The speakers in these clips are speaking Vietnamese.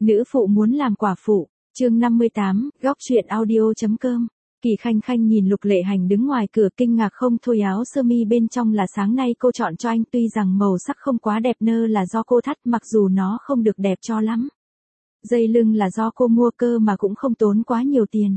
Nữ phụ muốn làm quả phụ, chương 58, góc chuyện audio.com. Kỳ Khanh Khanh nhìn Lục Lệ Hành đứng ngoài cửa kinh ngạc không thôi, áo sơ mi bên trong là sáng nay cô chọn cho anh, tuy rằng màu sắc không quá đẹp nơ là do cô thắt mặc dù nó không được đẹp cho lắm. Dây lưng là do cô mua cơ mà cũng không tốn quá nhiều tiền.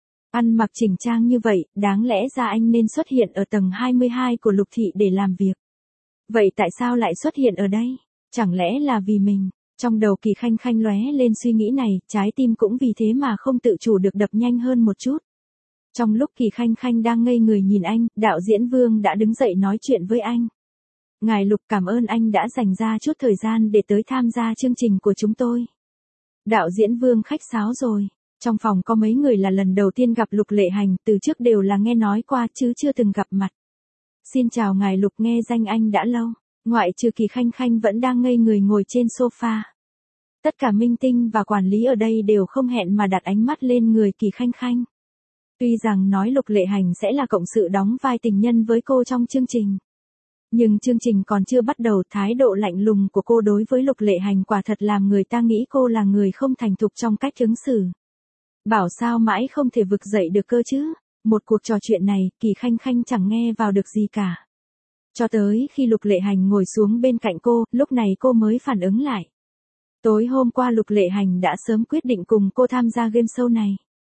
Ăn mặc chỉnh trang như vậy, đáng lẽ ra anh nên xuất hiện ở tầng 22 của Lục Thị để làm việc. Vậy tại sao lại xuất hiện ở đây? Chẳng lẽ là vì mình? Trong đầu Kỳ Khanh Khanh lóe lên suy nghĩ này, trái tim cũng vì thế mà không tự chủ được đập nhanh hơn một chút. Trong lúc Kỳ Khanh Khanh đang ngây người nhìn anh, đạo diễn Vương đã đứng dậy nói chuyện với anh. Ngài Lục, cảm ơn anh đã dành ra chút thời gian để tới tham gia chương trình của chúng tôi. Đạo diễn Vương khách sáo rồi. Trong phòng có mấy người là lần đầu tiên gặp Lục Lệ Hành, từ trước đều là nghe nói qua chứ chưa từng gặp mặt. Xin chào ngài Lục, nghe danh anh đã lâu. Ngoại trừ Kỳ Khanh Khanh vẫn đang ngây người ngồi trên sofa. Tất cả minh tinh và quản lý ở đây đều không hẹn mà đặt ánh mắt lên người Kỳ Khanh Khanh. Tuy rằng nói Lục Lệ Hành sẽ là cộng sự đóng vai tình nhân với cô trong chương trình. Nhưng chương trình còn chưa bắt đầu, thái độ lạnh lùng của cô đối với Lục Lệ Hành quả thật làm người ta nghĩ cô là người không thành thục trong cách ứng xử. Bảo sao mãi không thể vực dậy được cơ chứ. Một cuộc trò chuyện này, Kỳ Khanh Khanh chẳng nghe vào được gì cả. Cho tới khi Lục Lệ Hành ngồi xuống bên cạnh cô, lúc này cô mới phản ứng lại. Tối hôm qua Lục Lệ Hành đã sớm quyết định cùng cô tham gia game show này.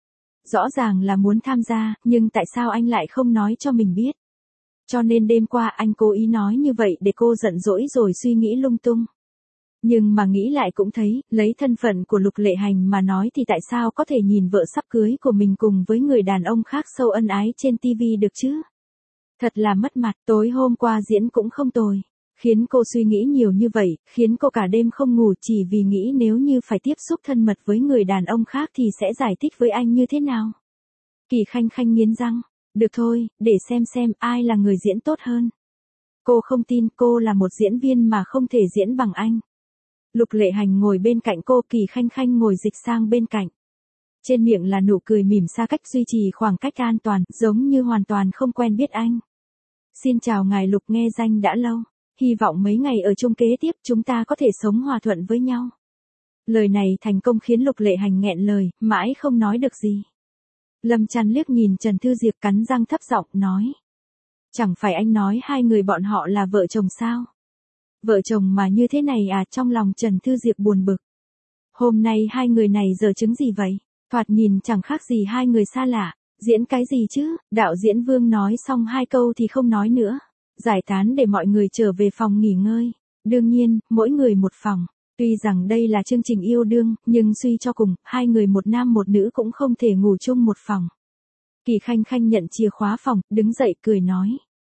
Rõ ràng là muốn tham gia, nhưng tại sao anh lại không nói cho mình biết? Cho nên đêm qua anh cố ý nói như vậy để cô giận dỗi rồi suy nghĩ lung tung. Nhưng mà nghĩ lại cũng thấy, lấy thân phận của Lục Lệ Hành mà nói thì tại sao có thể nhìn vợ sắp cưới của mình cùng với người đàn ông khác sâu ân ái trên TV được chứ? Thật là mất mặt, tối hôm qua diễn cũng không tồi. Khiến cô suy nghĩ nhiều như vậy, khiến cô cả đêm không ngủ chỉ vì nghĩ nếu như phải tiếp xúc thân mật với người đàn ông khác thì sẽ giải thích với anh như thế nào. Kỳ Khanh Khanh nghiến răng, được thôi, để xem ai là người diễn tốt hơn. Cô không tin cô là một diễn viên mà không thể diễn bằng anh. Lục Lệ Hành ngồi bên cạnh cô, Kỳ Khanh Khanh ngồi dịch sang bên cạnh. Trên miệng là nụ cười mỉm xa cách duy trì khoảng cách an toàn, giống như hoàn toàn không quen biết anh. Xin chào ngài Lục, nghe danh đã lâu. Hy vọng mấy ngày ở chung kế tiếp chúng ta có thể sống hòa thuận với nhau. Lời này thành công khiến Lục Lệ Hành nghẹn lời, mãi không nói được gì. Lâm Chăn liếc nhìn Trần Thư Diệp cắn răng thấp giọng nói. Chẳng phải anh nói hai người bọn họ là vợ chồng sao? Vợ chồng mà như thế này à? Trong lòng Trần Thư Diệp buồn bực. Hôm nay hai người này giở trứng gì vậy? Thoạt nhìn chẳng khác gì hai người xa lạ. Diễn cái gì chứ? Đạo diễn Vương nói xong hai câu thì không nói nữa. Giải tán để mọi người trở về phòng nghỉ ngơi. Đương nhiên, mỗi người một phòng. Tuy rằng đây là chương trình yêu đương, nhưng suy cho cùng, hai người một nam một nữ cũng không thể ngủ chung một phòng. Kỳ Khanh Khanh nhận chìa khóa phòng, đứng dậy cười nói.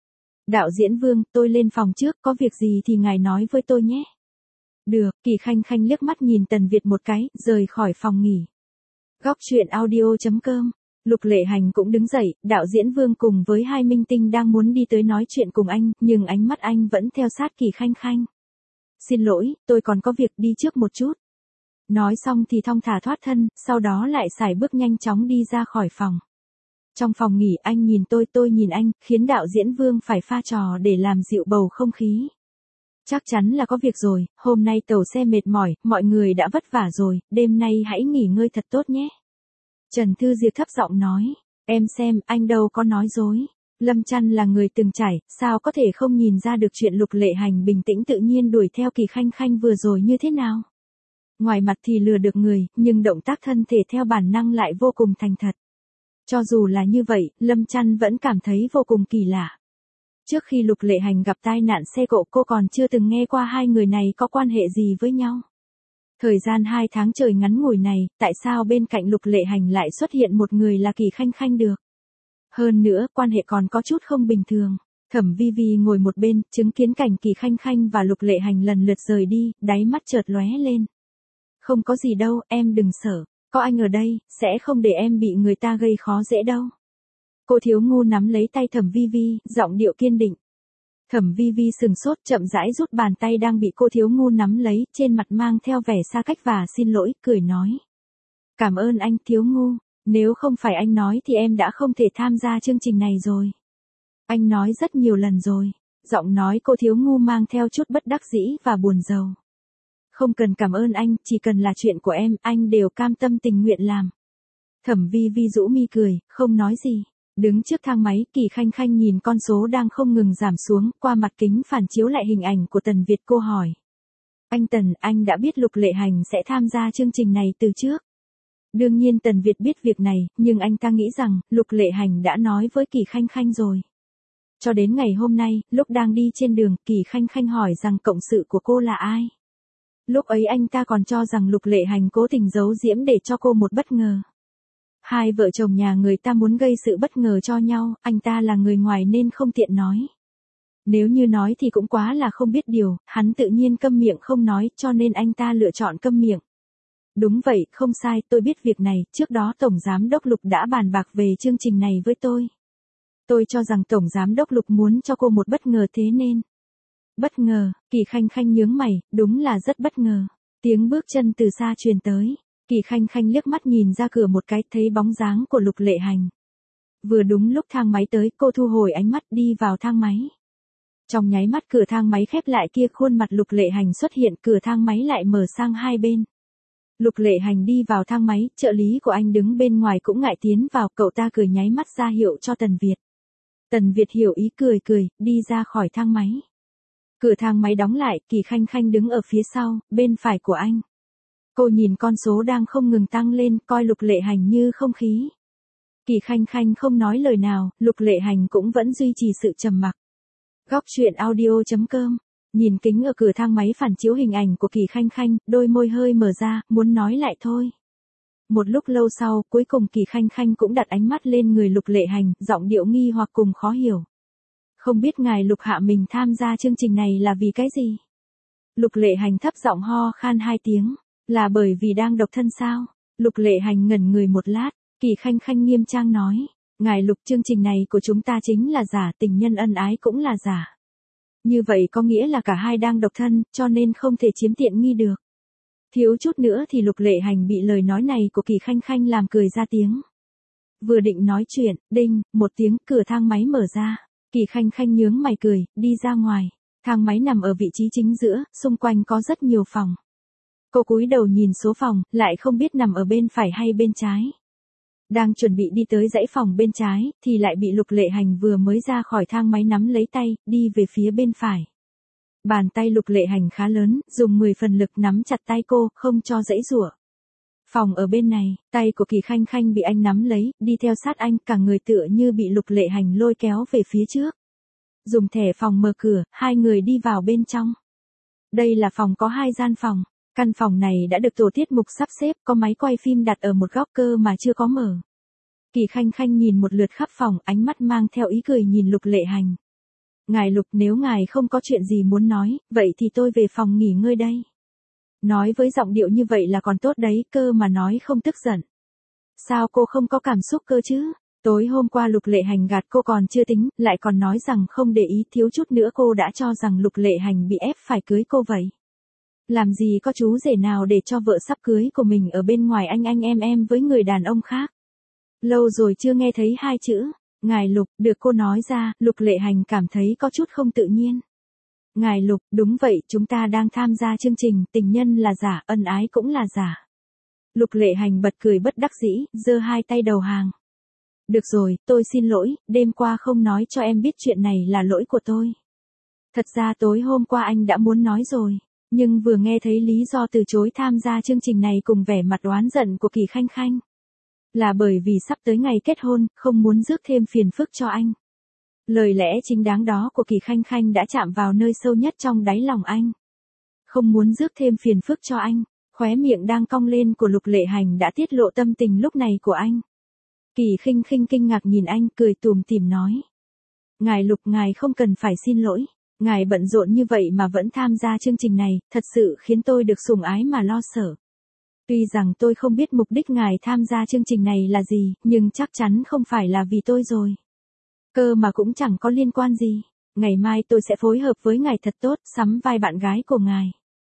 Đạo diễn Vương, tôi lên phòng trước, có việc gì thì ngài nói với tôi nhé. Được, Kỳ Khanh Khanh liếc mắt nhìn Tần Việt một cái, rời khỏi phòng nghỉ. Góc chuyện audio.com. Lục Lệ Hành cũng đứng dậy, đạo diễn Vương cùng với hai minh tinh đang muốn đi tới nói chuyện cùng anh, nhưng ánh mắt anh vẫn theo sát Kỳ Khanh Khanh. Xin lỗi, tôi còn có việc, đi trước một chút. Nói xong thì thong thả thoát thân, sau đó lại sải bước nhanh chóng đi ra khỏi phòng. Trong phòng nghỉ anh nhìn tôi nhìn anh, khiến đạo diễn Vương phải pha trò để làm dịu bầu không khí. Chắc chắn là có việc rồi, hôm nay tàu xe mệt mỏi, mọi người đã vất vả rồi, đêm nay hãy nghỉ ngơi thật tốt nhé. Trần Thư Diệp thấp giọng nói, em xem, anh đâu có nói dối. Lâm Chăn là người từng trải, sao có thể không nhìn ra được chuyện Lục Lệ Hành bình tĩnh tự nhiên đuổi theo Kỳ Khanh Khanh vừa rồi như thế nào. Ngoài mặt thì lừa được người, nhưng động tác thân thể theo bản năng lại vô cùng thành thật. Cho dù là như vậy, Lâm Chăn vẫn cảm thấy vô cùng kỳ lạ. Trước khi Lục Lệ Hành gặp tai nạn xe cộ cô còn chưa từng nghe qua hai người này có quan hệ gì với nhau. Thời gian 2 tháng trời ngắn ngủi này, tại sao bên cạnh Lục Lệ Hành lại xuất hiện một người là Kỳ Khanh Khanh được? Hơn nữa, quan hệ còn có chút không bình thường. Thẩm Vi Vi ngồi một bên, chứng kiến cảnh Kỳ Khanh Khanh và Lục Lệ Hành lần lượt rời đi, đáy mắt chợt lóe lên. Không có gì đâu, em đừng sợ, có anh ở đây, sẽ không để em bị người ta gây khó dễ đâu. Cô Thiếu Ngu nắm lấy tay Thẩm Vi Vi, giọng điệu kiên định. Thẩm Vi Vi sừng sốt, chậm rãi rút bàn tay đang bị cô Thiếu Ngu nắm lấy, trên mặt mang theo vẻ xa cách và xin lỗi, cười nói. Cảm ơn anh Thiếu Ngu, nếu không phải anh nói thì em đã không thể tham gia chương trình này rồi. Anh nói rất nhiều lần rồi. Giọng nói cô Thiếu Ngu mang theo chút bất đắc dĩ và buồn rầu. Không cần cảm ơn anh, chỉ cần là chuyện của em, anh đều cam tâm tình nguyện làm. Thẩm Vi Vi rũ mi cười, không nói gì. Đứng trước thang máy, Kỳ Khanh Khanh nhìn con số đang không ngừng giảm xuống, qua mặt kính phản chiếu lại hình ảnh của Tần Việt. Cô hỏi. Anh Tần, anh đã biết Lục Lệ Hành sẽ tham gia chương trình này từ trước. Đương nhiên Tần Việt biết việc này, nhưng anh ta nghĩ rằng, Lục Lệ Hành đã nói với Kỳ Khanh Khanh rồi. Cho đến ngày hôm nay, lúc đang đi trên đường, Kỳ Khanh Khanh hỏi rằng cộng sự của cô là ai. Lúc ấy anh ta còn cho rằng Lục Lệ Hành cố tình giấu giếm để cho cô một bất ngờ. Hai vợ chồng nhà người ta muốn gây sự bất ngờ cho nhau, anh ta là người ngoài nên không tiện nói. Nếu như nói thì cũng quá là không biết điều, hắn tự nhiên câm miệng không nói, cho nên anh ta lựa chọn câm miệng. Đúng vậy, không sai, tôi biết việc này, trước đó Tổng Giám Đốc Lục đã bàn bạc về chương trình này với tôi. Tôi cho rằng Tổng Giám Đốc Lục muốn cho cô một bất ngờ thế nên. Bất ngờ, Kỳ Khanh Khanh nhướng mày, đúng là rất bất ngờ. Tiếng bước chân từ xa truyền tới. Kỳ Khanh Khanh liếc mắt nhìn ra cửa một cái, thấy bóng dáng của Lục Lệ Hành. Vừa đúng lúc thang máy tới, cô thu hồi ánh mắt đi vào thang máy. Trong nháy mắt cửa thang máy khép lại kia, khuôn mặt Lục Lệ Hành xuất hiện, cửa thang máy lại mở sang hai bên. Lục Lệ Hành đi vào thang máy, trợ lý của anh đứng bên ngoài cũng ngại tiến vào, cậu ta cười nháy mắt ra hiệu cho Tần Việt. Tần Việt hiểu ý cười, đi ra khỏi thang máy. Cửa thang máy đóng lại, Kỳ Khanh Khanh đứng ở phía sau, bên phải của anh. Cô nhìn con số đang không ngừng tăng lên, coi Lục Lệ Hành như không khí. Kỳ Khanh Khanh không nói lời nào, Lục Lệ Hành cũng vẫn duy trì sự trầm mặc. Góc truyện audio.com. Nhìn kính ở cửa thang máy phản chiếu hình ảnh của Kỳ Khanh Khanh, đôi môi hơi mở ra, muốn nói lại thôi. Một lúc lâu sau, cuối cùng Kỳ Khanh Khanh cũng đặt ánh mắt lên người Lục Lệ Hành, giọng điệu nghi hoặc cùng khó hiểu. Không biết ngài Lục hạ mình tham gia chương trình này là vì cái gì? Lục Lệ Hành thấp giọng ho khan hai tiếng. Là bởi vì đang độc thân sao? Lục Lệ Hành ngẩn người một lát, Kỳ Khanh Khanh nghiêm trang nói. Ngài Lục, chương trình này của chúng ta chính là giả, tình nhân ân ái cũng là giả. Như vậy có nghĩa là cả hai đang độc thân, cho nên không thể chiếm tiện nghi được. Thiếu chút nữa thì Lục Lệ Hành bị lời nói này của Kỳ Khanh Khanh làm cười ra tiếng. Vừa định nói chuyện, đinh, một tiếng, cửa thang máy mở ra. Kỳ Khanh Khanh nhướng mày cười, đi ra ngoài. Thang máy nằm ở vị trí chính giữa, xung quanh có rất nhiều phòng. Cô cúi đầu nhìn số phòng, lại không biết nằm ở bên phải hay bên trái. Đang chuẩn bị đi tới dãy phòng bên trái, thì lại bị Lục Lệ Hành vừa mới ra khỏi thang máy nắm lấy tay, đi về phía bên phải. Bàn tay Lục Lệ Hành khá lớn, dùng 10 phần lực nắm chặt tay cô, không cho giãy giụa. Phòng ở bên này, tay của Kỳ Khanh Khanh bị anh nắm lấy, đi theo sát anh, cả người tựa như bị Lục Lệ Hành lôi kéo về phía trước. Dùng thẻ phòng mở cửa, hai người đi vào bên trong. Đây là phòng có 2 gian phòng. Căn phòng này đã được tổ tiết mục sắp xếp, có máy quay phim đặt ở một góc cơ mà chưa có mở. Kỳ Khanh Khanh nhìn một lượt khắp phòng, ánh mắt mang theo ý cười nhìn Lục Lệ Hành. Ngài Lục, nếu ngài không có chuyện gì muốn nói, vậy thì tôi về phòng nghỉ ngơi đây. Nói với giọng điệu như vậy là còn tốt đấy, cơ mà nói không tức giận. Sao cô không có cảm xúc cơ chứ? Tối hôm qua Lục Lệ Hành gạt cô còn chưa tính, lại còn nói rằng không để ý, thiếu chút nữa cô đã cho rằng Lục Lệ Hành bị ép phải cưới cô vậy. Làm gì có chú rể nào để cho vợ sắp cưới của mình ở bên ngoài anh em với người đàn ông khác. Lâu rồi chưa nghe thấy 2 chữ, ngài Lục, được cô nói ra, Lục Lệ Hành cảm thấy có chút không tự nhiên. Ngài Lục, đúng vậy, chúng ta đang tham gia chương trình, tình nhân là giả, ân ái cũng là giả. Lục Lệ Hành bật cười bất đắc dĩ, giơ 2 tay đầu hàng. Được rồi, tôi xin lỗi, đêm qua không nói cho em biết chuyện này là lỗi của tôi. Thật ra tối hôm qua anh đã muốn nói rồi. Nhưng vừa nghe thấy lý do từ chối tham gia chương trình này cùng vẻ mặt oán giận của Kỳ Khanh Khanh. Là bởi vì sắp tới ngày kết hôn, không muốn rước thêm phiền phức cho anh. Lời lẽ chính đáng đó của Kỳ Khanh Khanh đã chạm vào nơi sâu nhất trong đáy lòng anh. Không muốn rước thêm phiền phức cho anh, khóe miệng đang cong lên của Lục Lệ Hành đã tiết lộ tâm tình lúc này của anh. Kỳ Khinh Khinh kinh ngạc nhìn anh, cười tủm tỉm nói. Ngài Lục, ngài không cần phải xin lỗi. Ngài bận rộn như vậy mà vẫn tham gia chương trình này, thật sự khiến tôi được sủng ái mà lo sợ. Tuy rằng tôi không biết mục đích ngài tham gia chương trình này là gì, nhưng chắc chắn không phải là vì tôi rồi. Cơ mà cũng chẳng có liên quan gì. Ngày mai tôi sẽ phối hợp với ngài thật tốt, sắm vai bạn gái của ngài.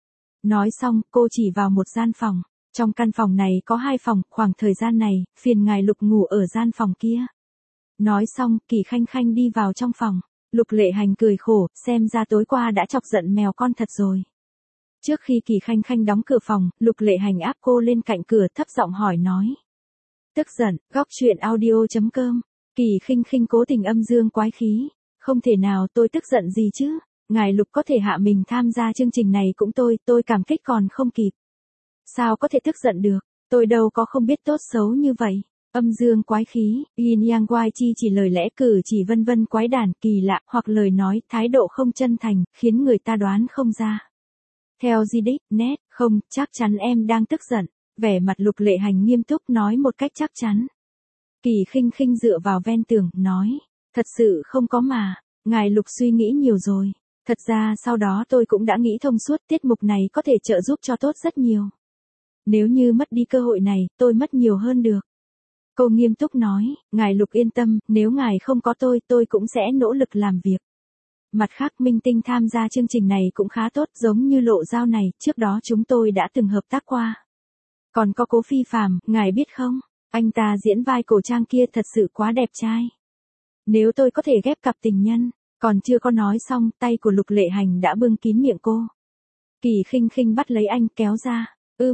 Nói xong, cô chỉ vào một gian phòng. Trong căn phòng này có 2 phòng, khoảng thời gian này, phiền ngài Lục ngủ ở gian phòng kia. Nói xong, Kỳ Khanh Khanh đi vào trong phòng. Lục Lệ Hành cười khổ, xem ra tối qua đã chọc giận mèo con thật rồi. Trước khi Kỳ Khanh Khanh đóng cửa phòng, Lục Lệ Hành áp cô lên cạnh cửa thấp giọng hỏi nói. Tức giận, góc chuyện audio.com. Kỳ Khinh Khinh cố tình âm dương quái khí. Không thể nào, tôi tức giận gì chứ? Ngài Lục có thể hạ mình tham gia chương trình này cũng tôi cảm kích còn không kịp. Sao có thể tức giận được? Tôi đâu có không biết tốt xấu như vậy. Âm dương quái khí, yin yang wai chi chỉ lời lẽ cử chỉ vân vân quái đản kỳ lạ hoặc lời nói thái độ không chân thành, khiến người ta đoán không ra. Theo Didic, net, không, chắc chắn em đang tức giận. Vẻ mặt Lục Lệ Hành nghiêm túc nói một cách chắc chắn. Kỳ Khinh Khinh dựa vào ven tường, nói. Thật sự không có mà. Ngài Lục suy nghĩ nhiều rồi. Thật ra sau đó tôi cũng đã nghĩ thông suốt tiết mục này có thể trợ giúp cho tốt rất nhiều. Nếu như mất đi cơ hội này, tôi mất nhiều hơn được. Cô nghiêm túc nói, ngài Lục yên tâm, nếu ngài không có tôi cũng sẽ nỗ lực làm việc. Mặt khác minh tinh tham gia chương trình này cũng khá tốt giống như Lộ Dao này, trước đó chúng tôi đã từng hợp tác qua. Còn có Cố Phi Phàm, ngài biết không, anh ta diễn vai cổ trang kia thật sự quá đẹp trai. Nếu tôi có thể ghép cặp tình nhân, còn chưa có nói xong, tay của Lục Lệ Hành đã bưng kín miệng cô. Kỳ Khinh Khinh bắt lấy anh kéo ra,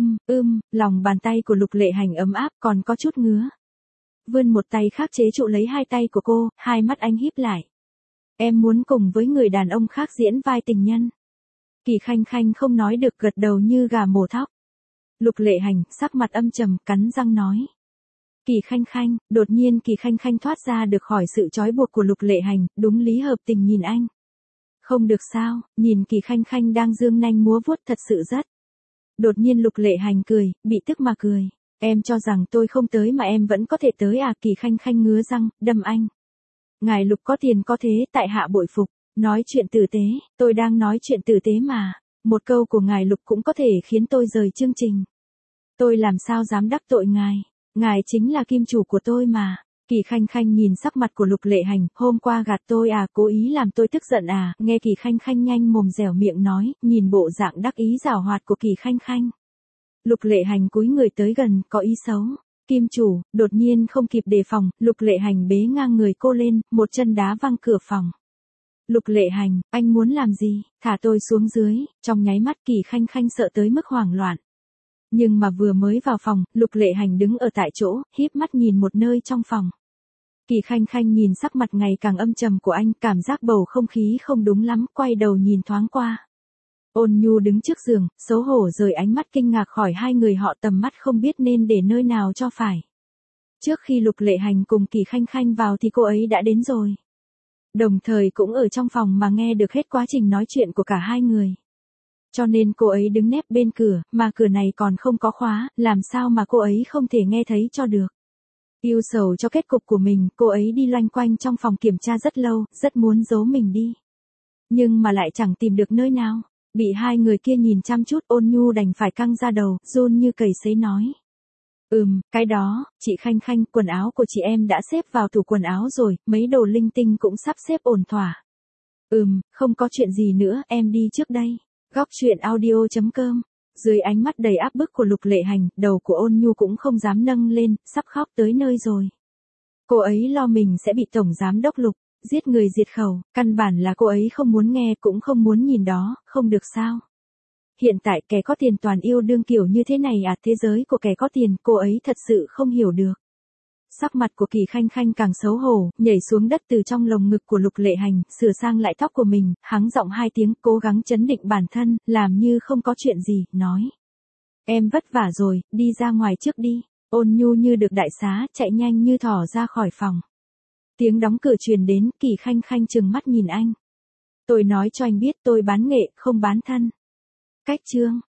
lòng bàn tay của Lục Lệ Hành ấm áp còn có chút ngứa. Vươn một tay khác chế trụ lấy hai tay của cô, hai mắt anh híp lại. Em muốn cùng với người đàn ông khác diễn vai tình nhân. Kỳ Khanh Khanh không nói được gật đầu như gà mổ thóc. Lục Lệ Hành sắc mặt âm trầm cắn răng nói. Kỳ Khanh Khanh, đột nhiên Kỳ Khanh Khanh thoát ra được khỏi sự trói buộc của Lục Lệ Hành, đúng lý hợp tình nhìn anh. Không được sao, nhìn Kỳ Khanh Khanh đang dương nanh múa vuốt thật sự rất. Đột nhiên Lục Lệ Hành cười, bị tức mà cười. Em cho rằng tôi không tới mà em vẫn có thể tới à? Kỳ Khanh Khanh ngứa răng, đâm anh. Ngài Lục có tiền có thế, tại hạ bội phục. Nói chuyện tử tế, tôi đang nói chuyện tử tế mà. Một câu của ngài Lục cũng có thể khiến tôi rời chương trình. Tôi làm sao dám đắc tội ngài. Ngài chính là kim chủ của tôi mà. Kỳ Khanh Khanh nhìn sắc mặt của Lục Lệ Hành, hôm qua gạt tôi à, cố ý làm tôi tức giận à? Nghe Kỳ Khanh Khanh nhanh mồm dẻo miệng nói, nhìn bộ dạng đắc ý giảo hoạt của Kỳ Khanh Khanh. Lục Lệ Hành cúi người tới gần, có ý xấu. Kim chủ, đột nhiên không kịp đề phòng, Lục Lệ Hành bế ngang người cô lên, một chân đá văng cửa phòng. Lục Lệ Hành, anh muốn làm gì? Thả tôi xuống dưới. Trong nháy mắt Kỳ Khanh Khanh sợ tới mức hoảng loạn. Nhưng mà vừa mới vào phòng, Lục Lệ Hành đứng ở tại chỗ, híp mắt nhìn một nơi trong phòng. Kỳ Khanh Khanh nhìn sắc mặt ngày càng âm trầm của anh, cảm giác bầu không khí không đúng lắm, quay đầu nhìn thoáng qua. Ôn Nhu đứng trước giường, xấu hổ rời ánh mắt kinh ngạc khỏi hai người họ, tầm mắt không biết nên để nơi nào cho phải. Trước khi Lục Lệ Hành cùng Kỳ Khanh Khanh vào thì cô ấy đã đến rồi. Đồng thời cũng ở trong phòng mà nghe được hết quá trình nói chuyện của cả hai người. Cho nên cô ấy đứng nép bên cửa, mà cửa này còn không có khóa, làm sao mà cô ấy không thể nghe thấy cho được. Yêu sầu cho kết cục của mình, cô ấy đi loanh quanh trong phòng kiểm tra rất lâu, rất muốn giấu mình đi. Nhưng mà lại chẳng tìm được nơi nào. Bị hai người kia nhìn chăm chút, Ôn Nhu đành phải căng ra đầu, run như cầy sấy nói. Cái đó, chị Khanh Khanh, quần áo của chị em đã xếp vào tủ quần áo rồi, mấy đồ linh tinh cũng sắp xếp ổn thỏa. Không có chuyện gì nữa, em đi trước đây. Góc chuyện audio.com. Dưới ánh mắt đầy áp bức của Lục Lệ Hành, đầu của Ôn Nhu cũng không dám nâng lên, sắp khóc tới nơi rồi. Cô ấy lo mình sẽ bị Tổng Giám đốc Lục giết người diệt khẩu, căn bản là cô ấy không muốn nghe cũng không muốn nhìn đó, không được sao. Hiện tại kẻ có tiền toàn yêu đương kiểu như thế này à, thế giới của kẻ có tiền, cô ấy thật sự không hiểu được. Sắc mặt của Kỳ Khanh Khanh càng xấu hổ, nhảy xuống đất từ trong lồng ngực của Lục Lệ Hành, sửa sang lại tóc của mình, hắng giọng hai tiếng, cố gắng trấn định bản thân, làm như không có chuyện gì, nói. Em vất vả rồi, đi ra ngoài trước đi. Ôn Nhu như được đại xá, chạy nhanh như thỏ ra khỏi phòng. Tiếng đóng cửa truyền đến, Kỳ Khanh Khanh trừng mắt nhìn anh. Tôi nói cho anh biết tôi bán nghệ, không bán thân. Cách chương.